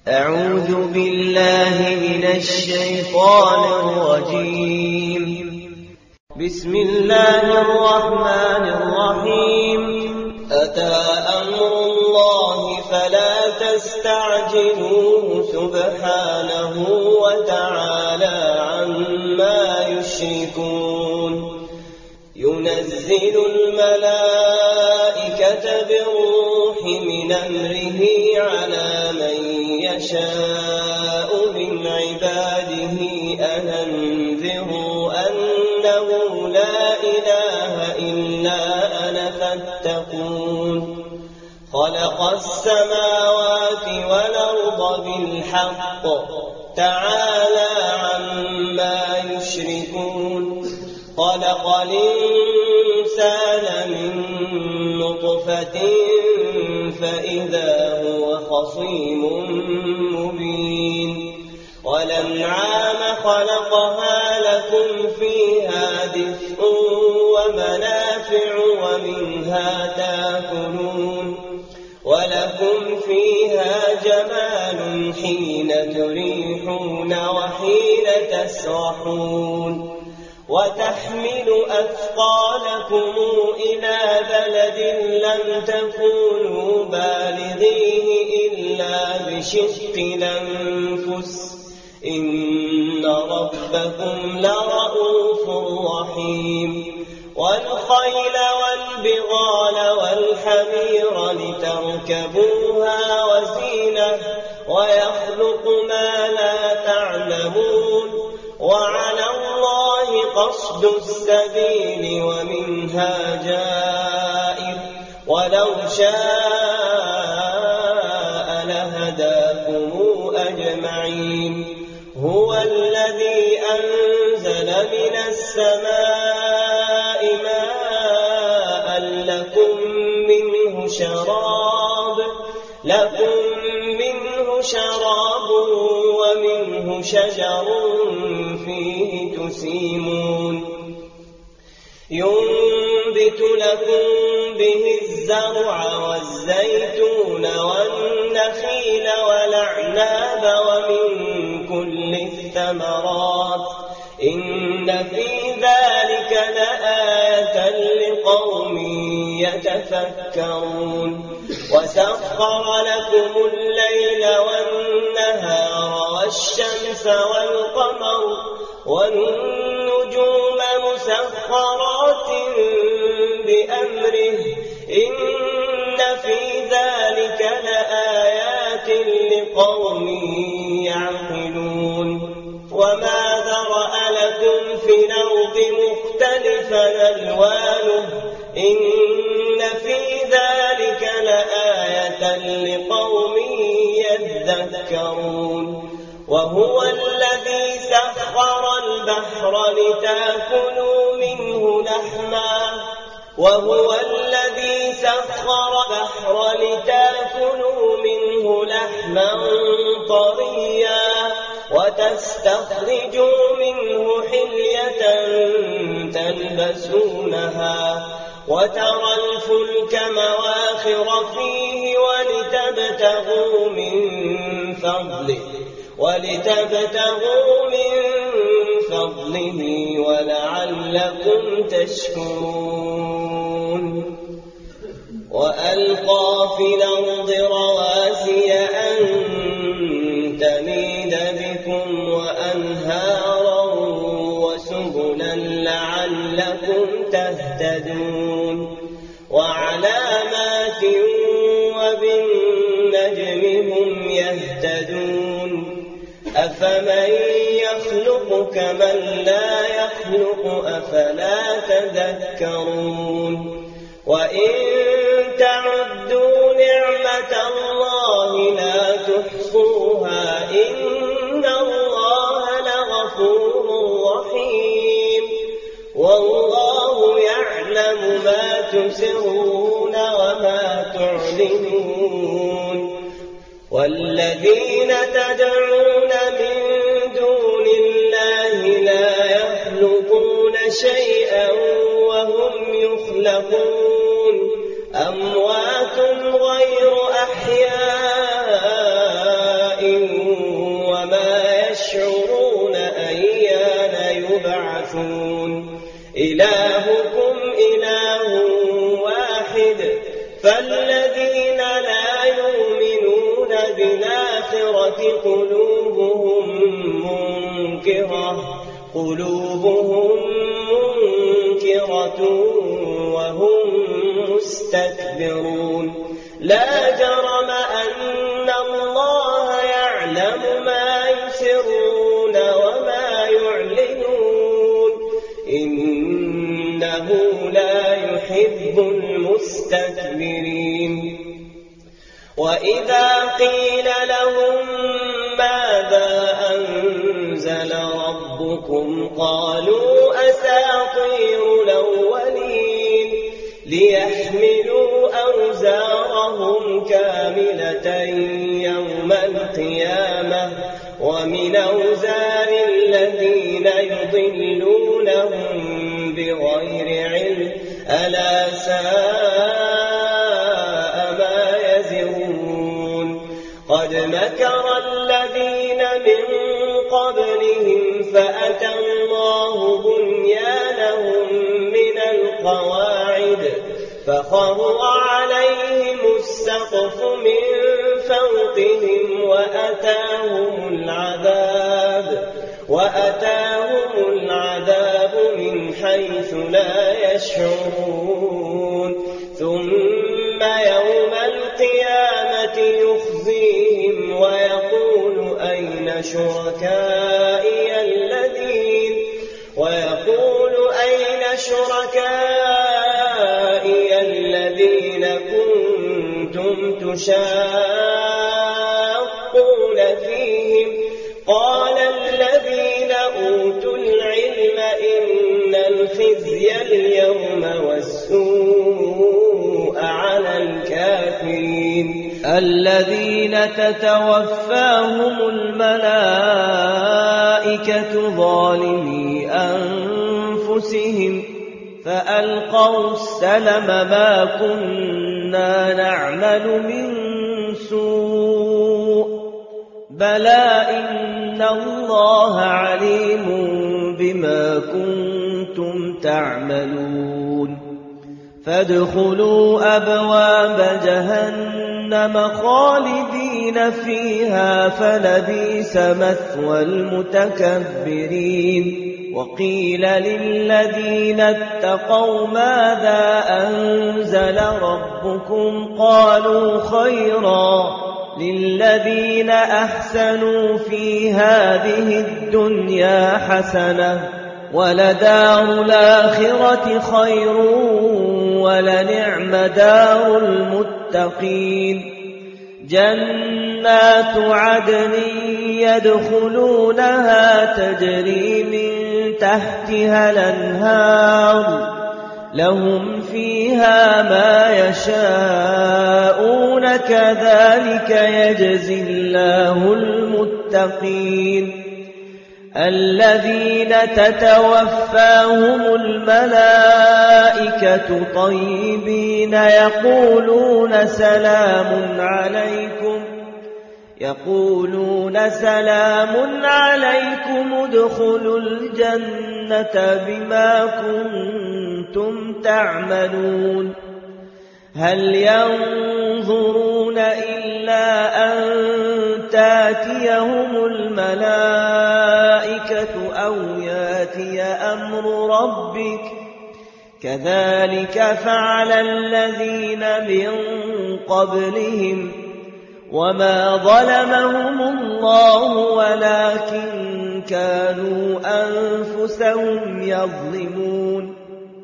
أعوذ بالله من الشيطان الرجيم. بسم الله الرحمن الرحيم. أتى أمر الله فلا تستعجلوه سبحانه وتعالى عما يشركون. ينزل الملائكة بالروح من أمره على من يشاء من عباده أن أنذروا أنه لا إله إلا أنا فاتقون. خلق السماوات والأرض بالحق تعالى عما يشركون. خلق الإنسان من نطفة فإذا هو خصيم مبين. والأنعام خلقها لكم فيها دفء ومنافع ومنها تأكلون. ولكم فيها جمال حين تريحون وحين تسرحون. وتحمل أثقالكم إلى بلد لم تكونوا بالغيه إلا بشق الأنفس إن ربكم لرؤوف رحيم. والخيل والبغال والحمير لتركبوها وزينة ويخلق ما لا تعلمون. وعلى الله قصد السبيل ومنها جائر ولو شاء لهداكم أجمعين. هو الذي أنزل من السماء ماء لكم منه شراب ومنه شجر فيه تسيمون. ينبت لكم به الزرع والزيتون والنخيل والأعناب ومن كل الثمرات إن في ذلك لآية لقوم يتفكرون. وسخر لكم الليل والنهار والشمس والقمر والنجوم مسخرات بأمره إن في ذلك لآيات لقوم يعقلون. وما ذرأ لكم في الأرض مختلفا ألوانه إن في ذلك لآية لقوم يذكرون. وهو الذي سخر البحر لتأكلوا منه لحما طريا وتستخرجوا منه حلية تلبسونها وترى الفلك مواخر فيه ولتبتغوا من فضله ولعلكم تشكرون. وألقى في الأرض رواسي أن تميد بكم وأنهارا وسبلا لعلكم تهتدون. وعلامات وبالنجم هم يهتدون. أفمن يخلق كمن لا يخلق أفلا تذكرون. وإن تعدوا نعمة الله لا تحصوها إن الله لغفور رحيم. والله يعلم ما تسرون وما تعلنون. والذين تدعون من دون الله لا يخلقون شيئا وهم يخلقون أموات غير أحياء فالذين لا يؤمنون بالآخرة قلوبهم منكرة وهم مستكبرون لا جرم أن الله يعلم ما يسرون وما يعلنون إنه لا يحب المستكبرين وإذا قيل لهم ماذا أنزل ربكم قالوا أساطير الأولين ليحملوا أوزارهم كاملة يوم القيامة ومن أوزار الذين يضلونهم بغير علم ألا ساء ما يزرون قد مكر الذين من قبلهم فأتى الله بنيانهم من القواعد فخر عليهم السقف من فوقهم وأتاهم العذاب من حيث لا يشعرون ثم يوم القيامة يخزيهم ويقول أين شركائي الذين كنتم تشاقون فيهم قال الذين أوتوا العلم إن الخزي اليوم والسوء على الكافرين الذين تتوفاهم الملائكة ظالمي أنفسهم فألقوا السلم ما كنا نعمل من سوء بلى إن الله عليم بما كنتم تعملون فادخلوا أبواب جهنم خالدين فيها فلبئس مثوى المتكبرين وقيل للذين اتقوا ماذا أنزل ربكم قالوا خيرا للذين أحسنوا في هذه الدنيا حسنة ولدار الآخرة خير ولنعم دار المتقين جنات عدن يدخلونها تجري من تحتها الأنهار لهم فيها ما يشاءون كذلك يجزي الله المتقين الذين تتوفاهم الملائكة طيبين يقولون سلام عليكم ادخلوا الجنة بما كنتم تعملون هل ينظرون إلا أن تاتيهم الملائكة أو ياتي أمر ربك كذلك فعل الذين من قبلهم وما ظلمهم الله ولكن كانوا أنفسهم يظلمون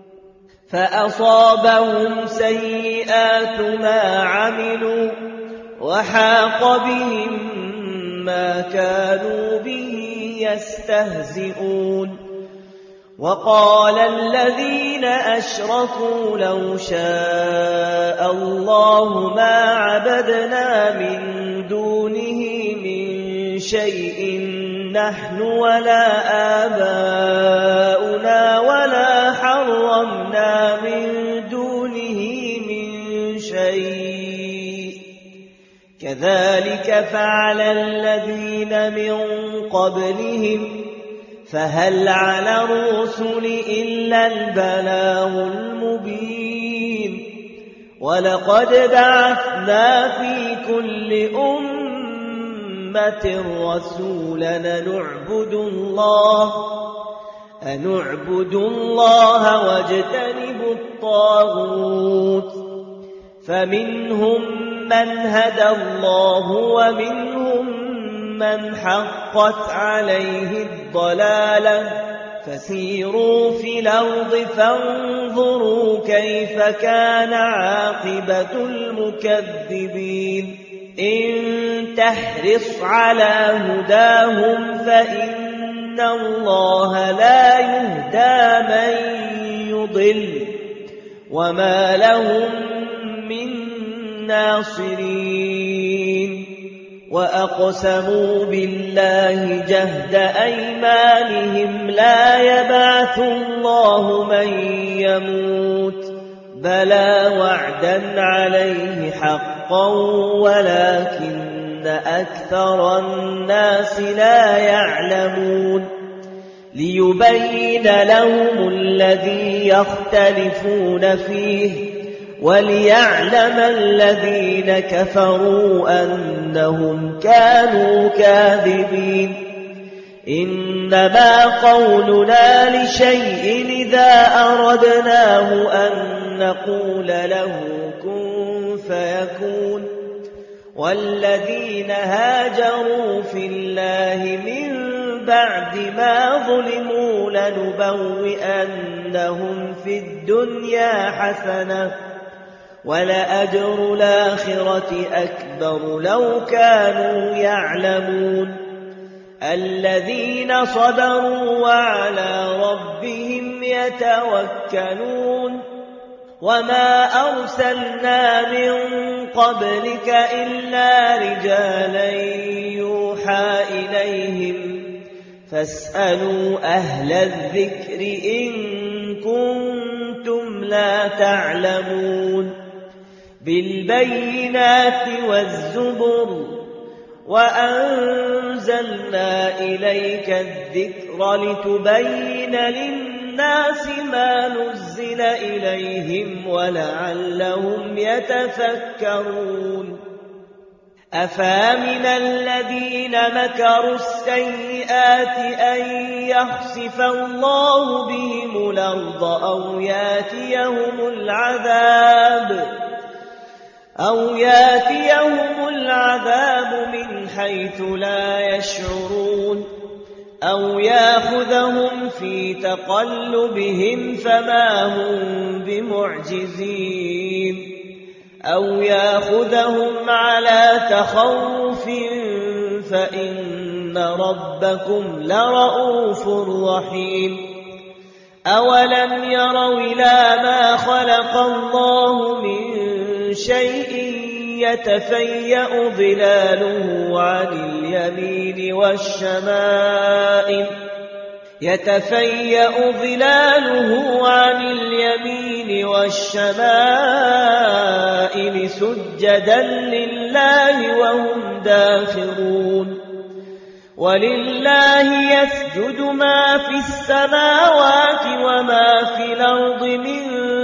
فأصابهم سيئات ما عملوا وحاق بهم ما كانوا به يستهزئون وقال الذين أشركوا لو شاء الله ما عبدنا من دونه من شيء نحن ولا آباؤنا ولا حرمنا من دونه من شيء كذلك فعل الذين من قبلهم فهل على الرسل إلا البلاغ المبين ولقد بعثنا في كل أمة رسولا أن اعبدوا الله واجتنبوا الطاغوت فمنهم من هدى الله ومنهم من حقت عليه الضلالة فسيروا في الأرض فانظروا كيف كان عاقبة المكذبين إن تحرص على هداهم فإن الله لا يهدى من يضل وما لهم من ناصرين وأقسموا بالله جهد أيمانهم لا يبعث الله من يموت بلى وعدا عليه حقا ولكن أكثر الناس لا يعلمون ليبين لهم الذي يختلفون فيه وليعلم الذين كفروا أنهم كانوا كاذبين إنما قولنا لشيء إذا أردناه أن نقول له كن فيكون والذين هاجروا في الله من بعد ما ظلموا لنبوئنهم في الدنيا حسنة ولأجر الآخرة أكبر لو كانوا يعلمون الذين صبروا وعلى ربهم يتوكلون وما أرسلنا من قبلك إلا رجالا يوحى إليهم فاسألوا أهل الذكر إن كنتم لا تعلمون بالبينات والزبر وأنزلنا إليك الذكر لتبين للناس ما نزل إليهم ولعلهم يتفكرون أفامن الذين مكروا السيئات أن يخسف الله بهم الأرض أو ياتيهم العذاب من حيث لا يشعرون أو يأخذهم في تقلبهم فما هم بمعجزين أو يأخذهم على تخوف فإن ربكم لرؤوف رحيم أولم يروا إلى ما خلق الله من شيء يتفيأ ظلاله عن اليمين والشمائل سجدا لله وهم داخرون ولله يسجد ما في السماوات وما في الأرض من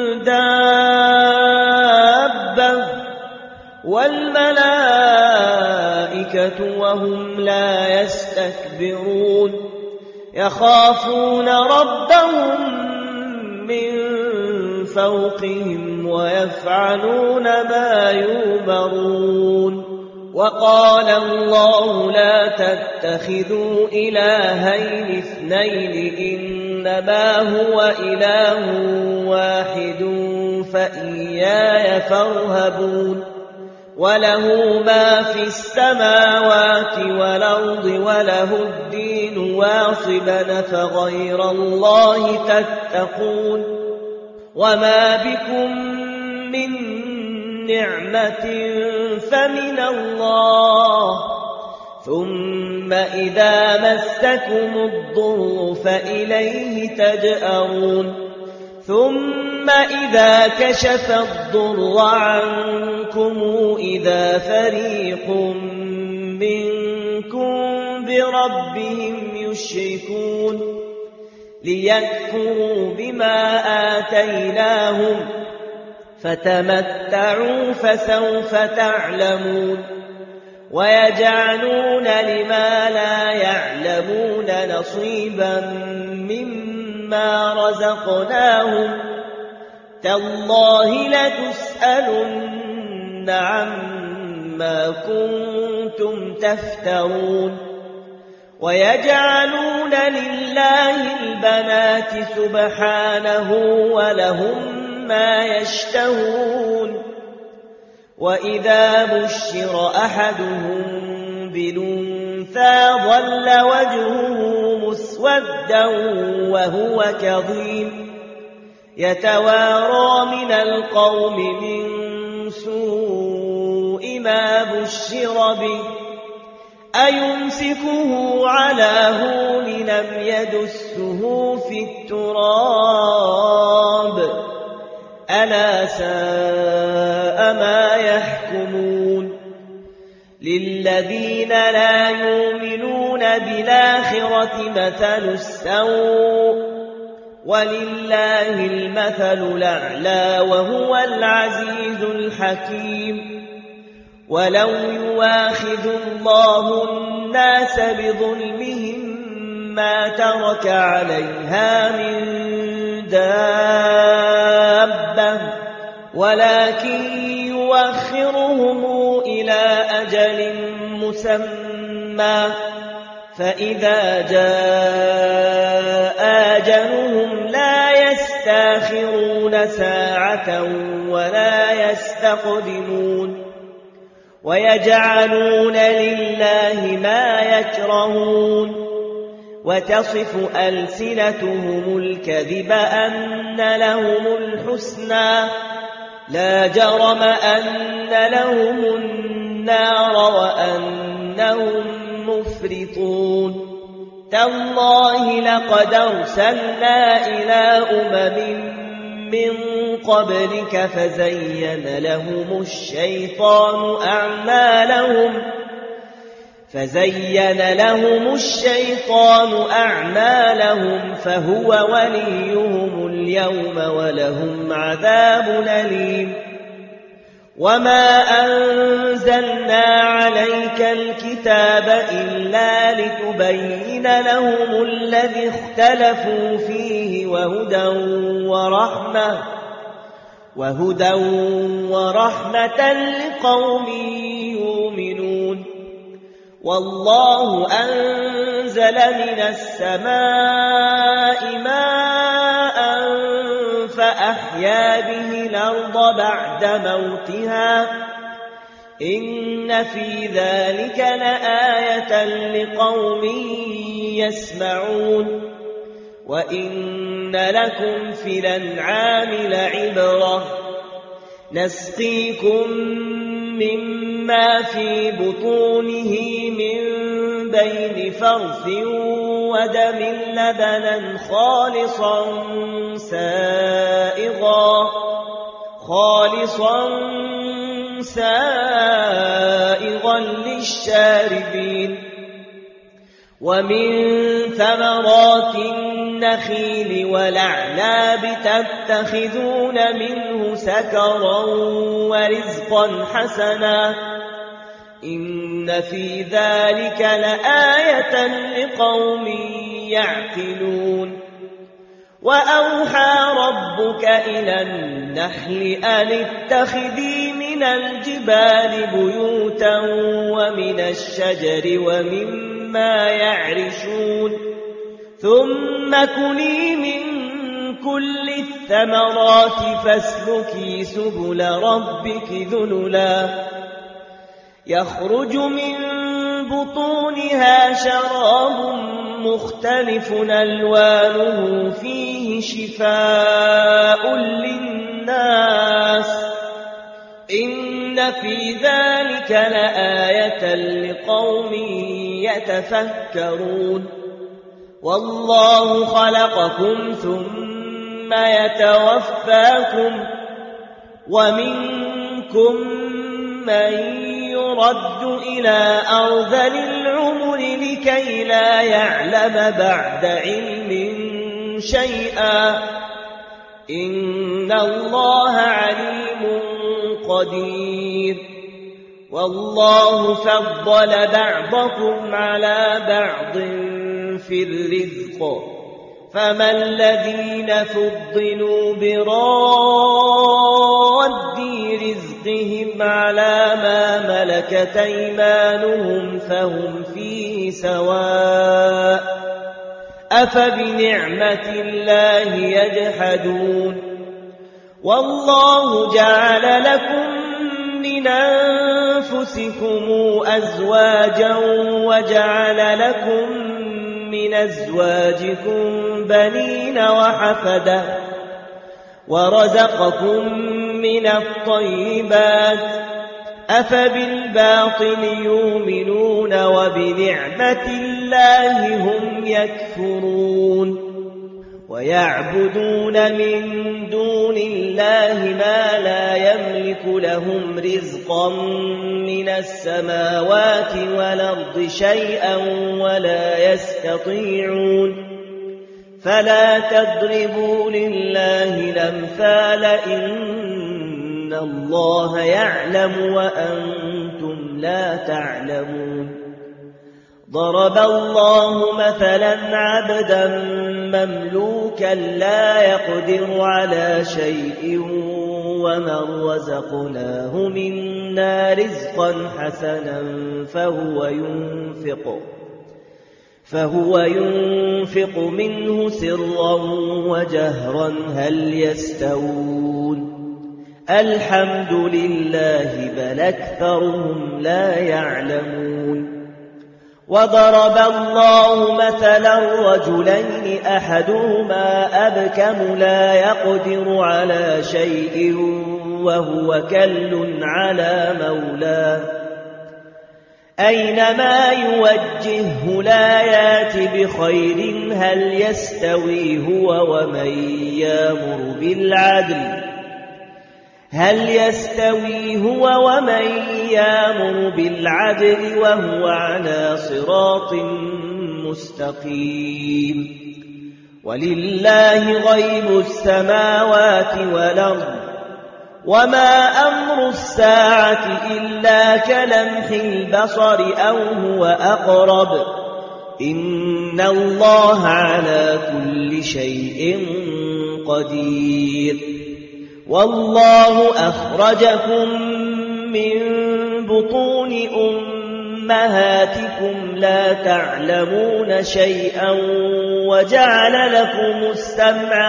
دابة والملائكة وهم لا يستكبرون يخافون ربهم من فوقهم ويفعلون ما يؤمرون وقال الله لا تتخذوا إلهين اثنين إنما هو إله واحد فإياي فارهبون وله ما في السماوات والأرض وله الدين واصبا فغير الله تتقون وما بكم من نعمة فمن الله ثم إذا مسكم الضر فإليه تجأرون ثم إذا كشف الضر عنكم إذا فريق منكم بربهم يشركون ليكفروا بما آتيناهم فتمتعوا فسوف تعلمون ويجعلون لما لا يعلمون نصيبا مما رزقناهم تالله لتسألن عما كنتم تفترون ويجعلون لله البنات سبحانه ولهم ما يشتهون وإذا بشر أحدهم بالأنثى ظل وجهه مسودا وهو كظيم يتوارى من القوم من سوء ما بشر به أيمسكه على هون لم يدسه في التراب ألا ساء ما يحكمون للذين لا يؤمنون بالآخرة مثل السوء ولله المثل الأعلى وهو العزيز الحكيم ولو يواخذ الله الناس بظلمهم ما ترك عليها من دابة ولكن يوخرهم إلى أجل مسمى فإذا جاء أجلهم لا يستاخرون ساعة ولا يستقدمون ويجعلون لله ما يكرهون وتصف ألسنتهم الكذب أن لهم الحسنى لا جرم أن لهم النار وأنهم مفرطون تالله لقد أرسلنا إلى من قبلك فزين لهم الشيطان أعمالهم فهو وليهم اليوم ولهم عذاب أليم وما أنزلنا عليك الكتاب إلا لتبين لهم الذي اختلفوا فيه وهدى ورحمة لقوم يؤمنون والله أنزل من السماء ماء فأحيا به الأرض بعد موتها إن في ذلك لآية لقوم يسمعون وإن لكم في الأنعام لعبرة نسقيكم مما في بطونه من بين فرث ودم لبنا خالصا للشاربين ومن ثمرات النخيل والأعناب تتخذون منه سكرا ورزقا حسنا إن في ذلك لآية لقوم يعقلون وأوحى ربك إلى النحل أن اتخذي من الجبال بيوتا ومن الشجر ومما يعرشون ثم كلي من كل الثمرات فاسلكي سبل ربك ذللا يخرج من بطونها شراب مختلف ألوانه فيه شفاء للناس إن في ذلك لآية لقوم يتفكرون والله خلقكم ثم يتوفاكم ومنكم من يرد إلى أرذل العمر لكي لا يعلم بعد علم شيئا إن الله عليم قدير. والله فضل بعضكم على بعض في الرزق، فما الذين فضلوا براد رزقهم على ما ملكت أيمانهم فهم فيه سواء، أفبنعمة الله يجحدون. والله جعل لكم من أنفسكم أزواجا وجعل لكم من أزواجكم بنين وحفدة ورزقكم من الطيبات، أفبالباطل يؤمنون وبنعمة الله هم يكفرون. ويعبدون من دون الله ما لا يملك لهم رزقا من السماوات والأرض شيئا ولا يستطيعون. فلا تضربوا لله الأمثال، إن الله يعلم وأنتم لا تعلمون. ضرب الله مثلا عبدا مملوكا لا يقدر على شيء ومن رزقناه منا رزقا حسنا فهو ينفق منه سرا وجهرا هل يستوون؟ الحمد لله بل أكثرهم لا يعلمون. وضرب الله مثلا رجلين أحدهما أبكم لا يقدر على شيء وهو كل على مولاه أينما يوجهه لا يات بخير هل يستوي هو ومن يامر بالعدل وهو على صراط مستقيم. ولله غيب السماوات والأرض وما أمر الساعة إلا كلمح البصر أو هو أقرب إن الله على كل شيء قدير. والله أخرجكم من بطون أمهاتكم لا تعلمون شيئا وجعل لكم السمع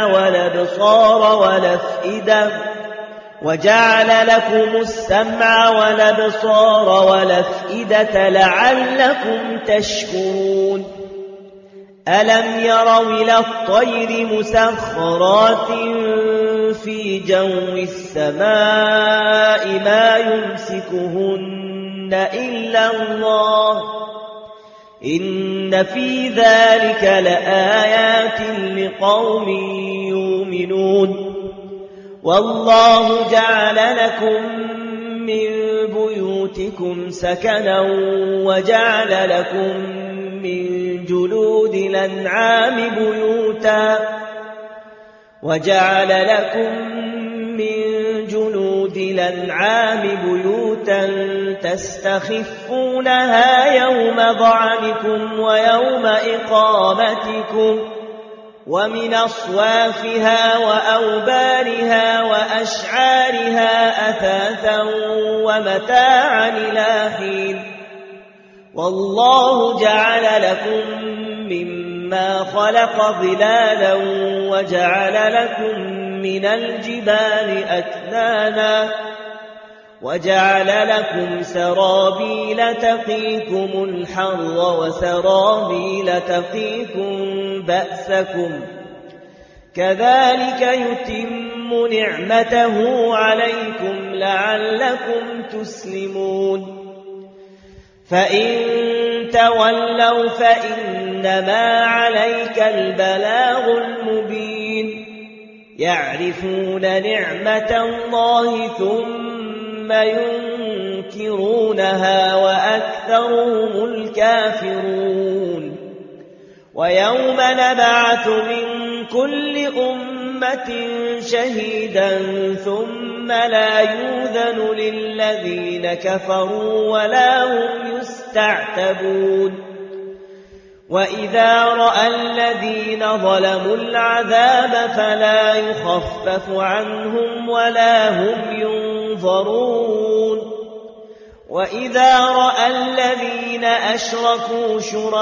والأبصار والأفئدة لعلكم تشكرون. ألم يروا إلى الطير مسخرات في جو السماء ما يمسكهن إلا الله إن في ذلك لآيات لقوم يؤمنون. والله جعل لكم من بيوتكم سكنا وجعل لكم من جلود الأنعام بيوتا تستخفونها يوم ظعنكم ويوم إقامتكم ومن أصوافها وأوبارها وأشعارها أثاثا ومتاعا إلى حين. والله جعل لكم مما خلق ظلالا وجعل لكم من الجبال أكنانا وجعل لكم سرابيل تقيكم الحر وسرابيل تقيكم بأسكم كذلك يتم نعمته عليكم لعلكم تسلمون. فإن تولوا فإنما عليك البلاغ المبين. يعرفون نعمة الله ثم ينكرونها وأكثرهم الكافرون. ويوم نبعث من كل أمة شهيدا ثم لا يؤذن للذين كفروا ولا هم يستعتبون وإذا رأى الذين ظلموا العذاب فلا يخفف عنهم ولا هم ينظرون وإذا رأى الذين أشركوا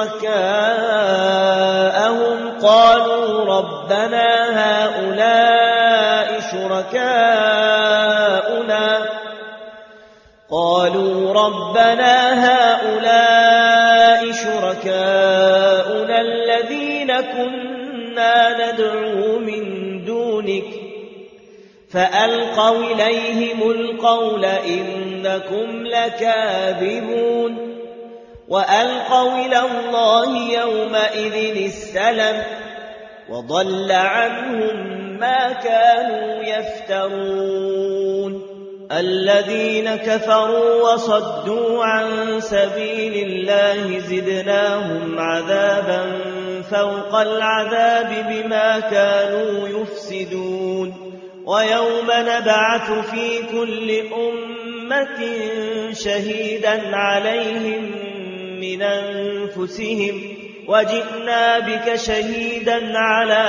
شركاءهم قالوا ربنا هؤلاء شركاؤنا الذين كنا ندعو من دونك فألقوا إليهم القول إنكم لكاذبون وألقوا إلى الله يومئذ السلم وضل عنهم ما كانوا يفترون الذين كفروا وصدوا عن سبيل الله زدناهم عذابا فوق العذاب بما كانوا يفسدون ويوم نبعث في كل أمة شهيدا عليهم من أنفسهم وجئنا بك شهيدا على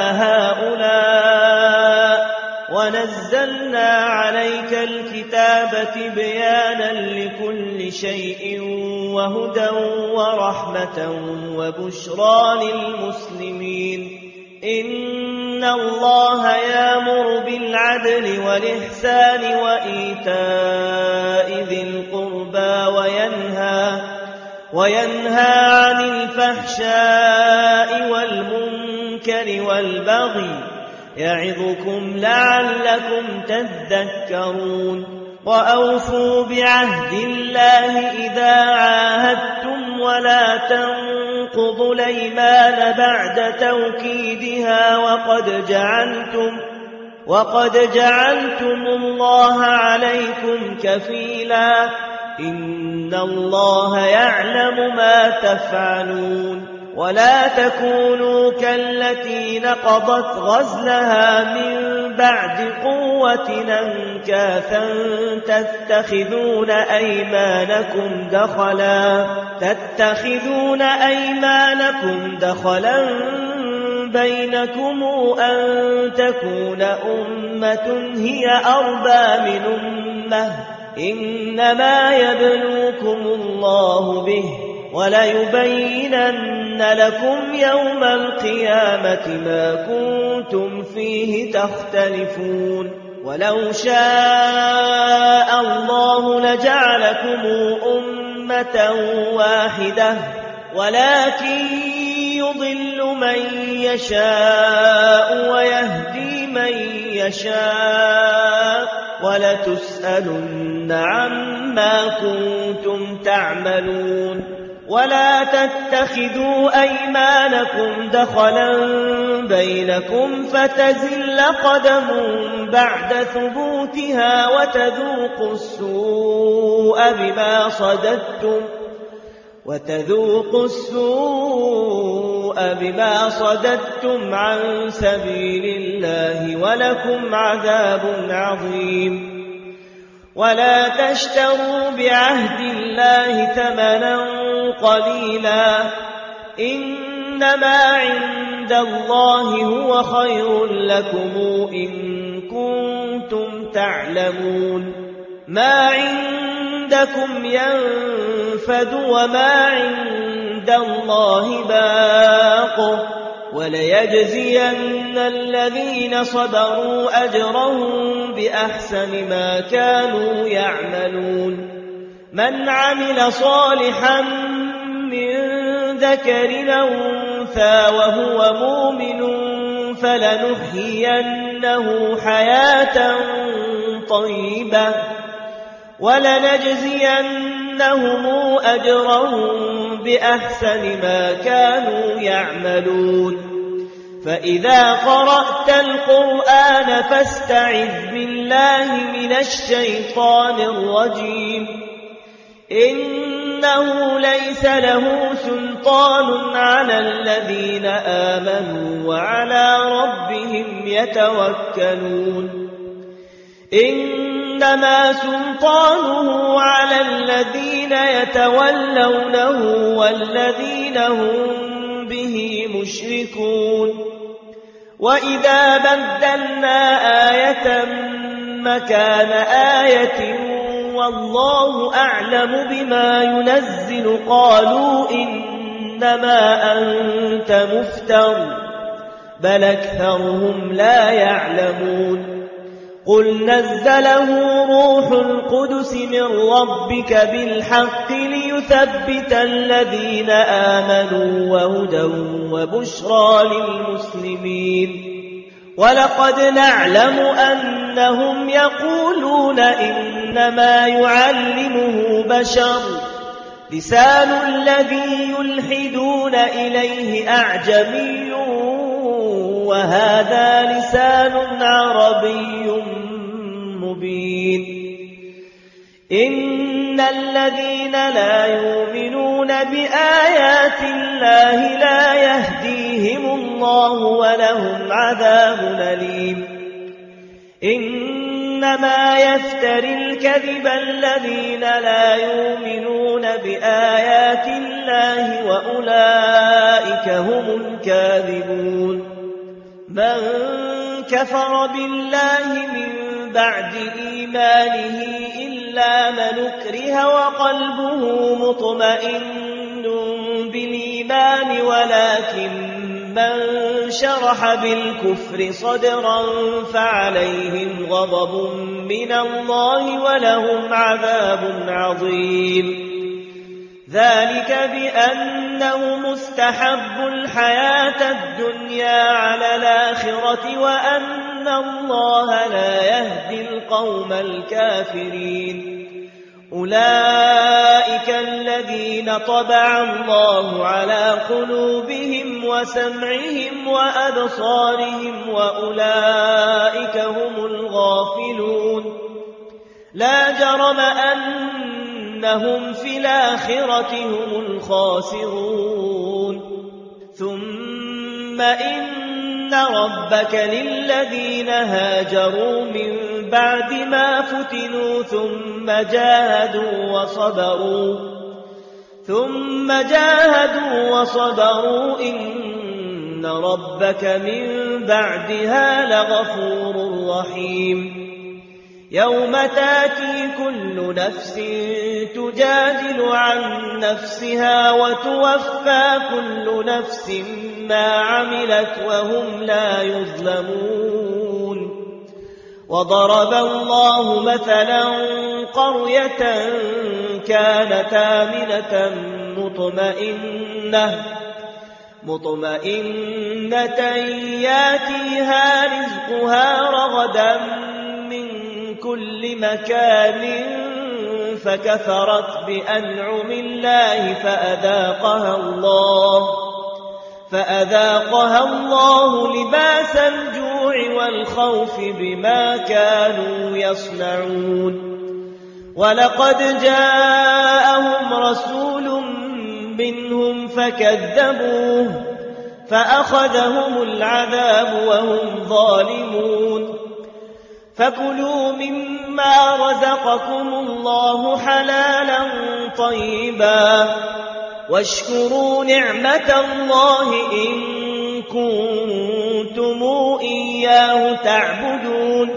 هؤلاء ونزلنا عليك الكتاب بيانا لكل شيء وهدى ورحمة وبشرى للمسلمين إن الله يأمر بالعدل والإحسان وإيتاء ذي القربى وينهى عن الفحشاء والمنكر والبغي يعظكم لعلكم تذكرون وأوفوا بعهد الله إذا عاهدتم ولا تنقضوا الأيمان بعد توكيدها وقد جعلتم الله عليكم كفيلا إن الله يعلم ما تفعلون ولا تكونوا كالتي نقضت غزلها من بعد قوة أنكاثا تتخذون أيمانكم دخلا بينكم أن تكون أمة هي أربى من أمة إنما يبلوكم الله به وليبينن لكم يوم القيامة ما كنتم فيه تختلفون ولو شاء الله لجعلكم أمة واحدة ولكن يضل من يشاء ويهدي من يشاء ولتسألن عما كنتم تعملون ولا تتخذوا أيمانكم دخلا بينكم فتزل قدم بعد ثبوتها وتذوقوا السوء بما صددتم عن سبيل الله ولكم عذاب عظيم ولا تشتروا بعهد الله ثمنا قليلا إنما عند الله هو خير لكم إن كنتم تعلمون ما عندكم ينفد وما عند الله باق وليجزين الذين صبروا أجرهم بأحسن ما كانوا يعملون من عمل صالحا من ذكر أو أنثى وهو مؤمن فلنحيينه حياة طيبة ولنجزينهم أجرهم بأحسن ما كانوا يعملون فإذا قرأت القرآن فاستعذ بالله من الشيطان الرجيم إنه ليس له سلطان على الذين آمنوا وعلى ربهم يتوكلون إنما سلطانه على الذين يتولونه والذين هم به مشركون وإذا بدلنا آية مكان آية والله أعلم بما ينزل قالوا إنما أنت مفتر بل أكثرهم لا يعلمون قل نزله روح القدس من ربك بالحق ليثبت الذين آمنوا وهدى وبشرى للمسلمين ولقد نعلم أنهم يقولون إنما يعلمه بشر لسان الذي يلحدون إليه أعجمي وهذا لسان عربي مبين إن الذين لا يؤمنون بآيات الله لا يهديهم الله ولهم عذاب أليم إنما يفتري الكذب الذين لا يؤمنون بآيات الله وأولئك هم الكاذبون من كفر بالله من بعد إيمانه إلا من أكره وقلبه مطمئن بالإيمان ولكن من شرح بالكفر صدرا فعليهم غضب من الله ولهم عذاب عظيم ذلك بأنه مستحب الحياة الدنيا على الآخرة وأن الله لا يهدي القوم الكافرين أولئك الذين طبع الله على قلوبهم وسمعهم وأبصارهم وأولئك هم الغافلون لا جرم أنهم في الآخرة هم الخاسرون ثم إن ربك للذين هاجروا من بعد ما فتنوا ثم جاهدوا وصبروا إن ربك من بعدها لغفور رحيم يوم تاتي كل نفس تجادل عن نفسها وتوفى كل نفس ما عملت وهم لا يظلمون وضرب الله مثلا قرية كانت آمنة مطمئنة ياتيها رزقها رغدا من كل مكان فكفرت بأنعم الله فأذاقها الله لباس الجوع والخوف بما كانوا يصنعون ولقد جاءهم رسول منهم فكذبوه فأخذهم العذاب وهم ظالمون فكلوا مما رزقكم الله حلالا طيبا واشكروا نعمة الله إن كنتم إياه تعبدون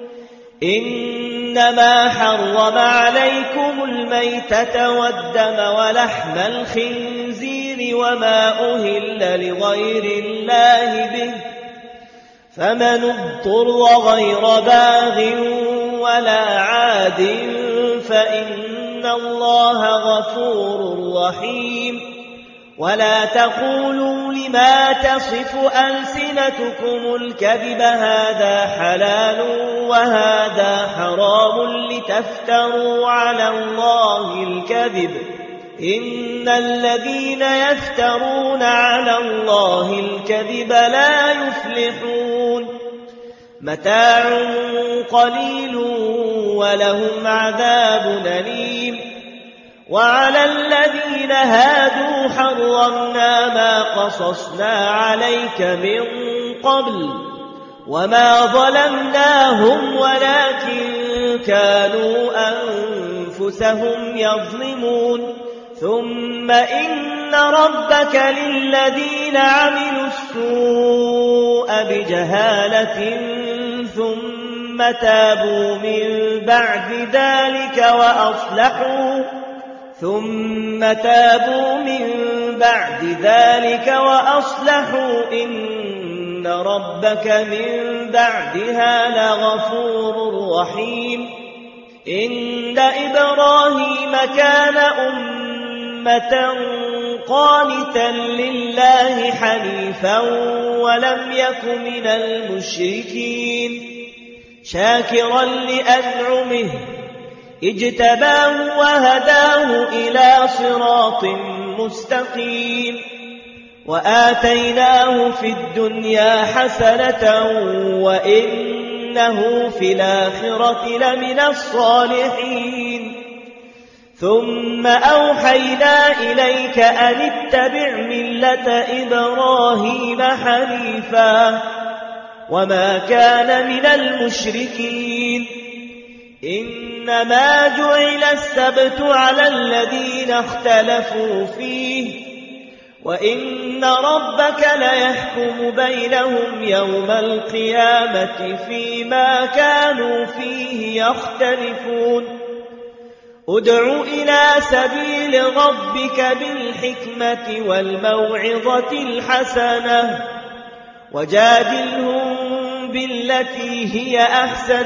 إنما حرم عليكم الميتة والدم ولحم الخنزير وما أهل لغير الله به فمن اضطر غير باغ ولا عاد فإن الله غفور رحيم ولا تقولوا لما تصف ألسنتكم الكذب هذا حلال وهذا حرام لتفتروا على الله الكذب إن الذين يفترون على الله الكذب لا يفلحون متاع قليل ولهم عذاب أليم وعلى الذين هادوا حرمنا ما قصصنا عليك من قبل وما ظلمناهم ولكن كانوا أنفسهم يظلمون ثم إن ربك للذين عملوا السوء بجهالة ثم تابوا من بعد ذلك وأصلحوا إن ربك من بعدها لغفور رحيم إن إبراهيم كان أمة قانتا لله حنيفا ولم يك من المشركين شاكرا لأنعمه اجتباه وهداه إلى صراط مستقيم وآتيناه في الدنيا حسنة وإنه في الآخرة لمن الصالحين ثم أوحينا إليك أن اتبع ملة إبراهيم حنيفا وما كان من المشركين إنما جعل السبت على الذين اختلفوا فيه وإن ربك ليحكم بينهم يوم القيامة فيما كانوا فيه يختلفون ادع إلى سبيل ربك بالحكمة والموعظة الحسنة وجادلهم بالتي هي أحسن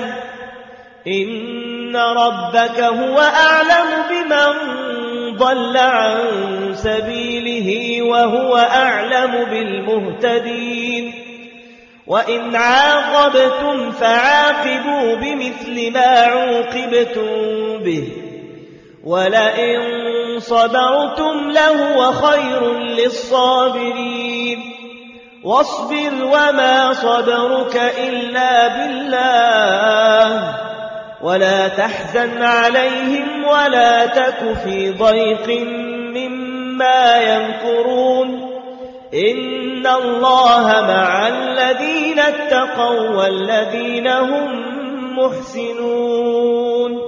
إن ربك هو أعلم بمن ضل عن سبيله وهو أعلم بالمهتدين وإن عاقبتم فعاقبوا بمثل ما عوقبتم به ولئن صبرتم لهو خير للصابرين واصبر وما صبرك إلا بالله ولا تحزن عليهم ولا تك في ضيق مما يمكرون إن الله مع الذين اتقوا والذين هم محسنون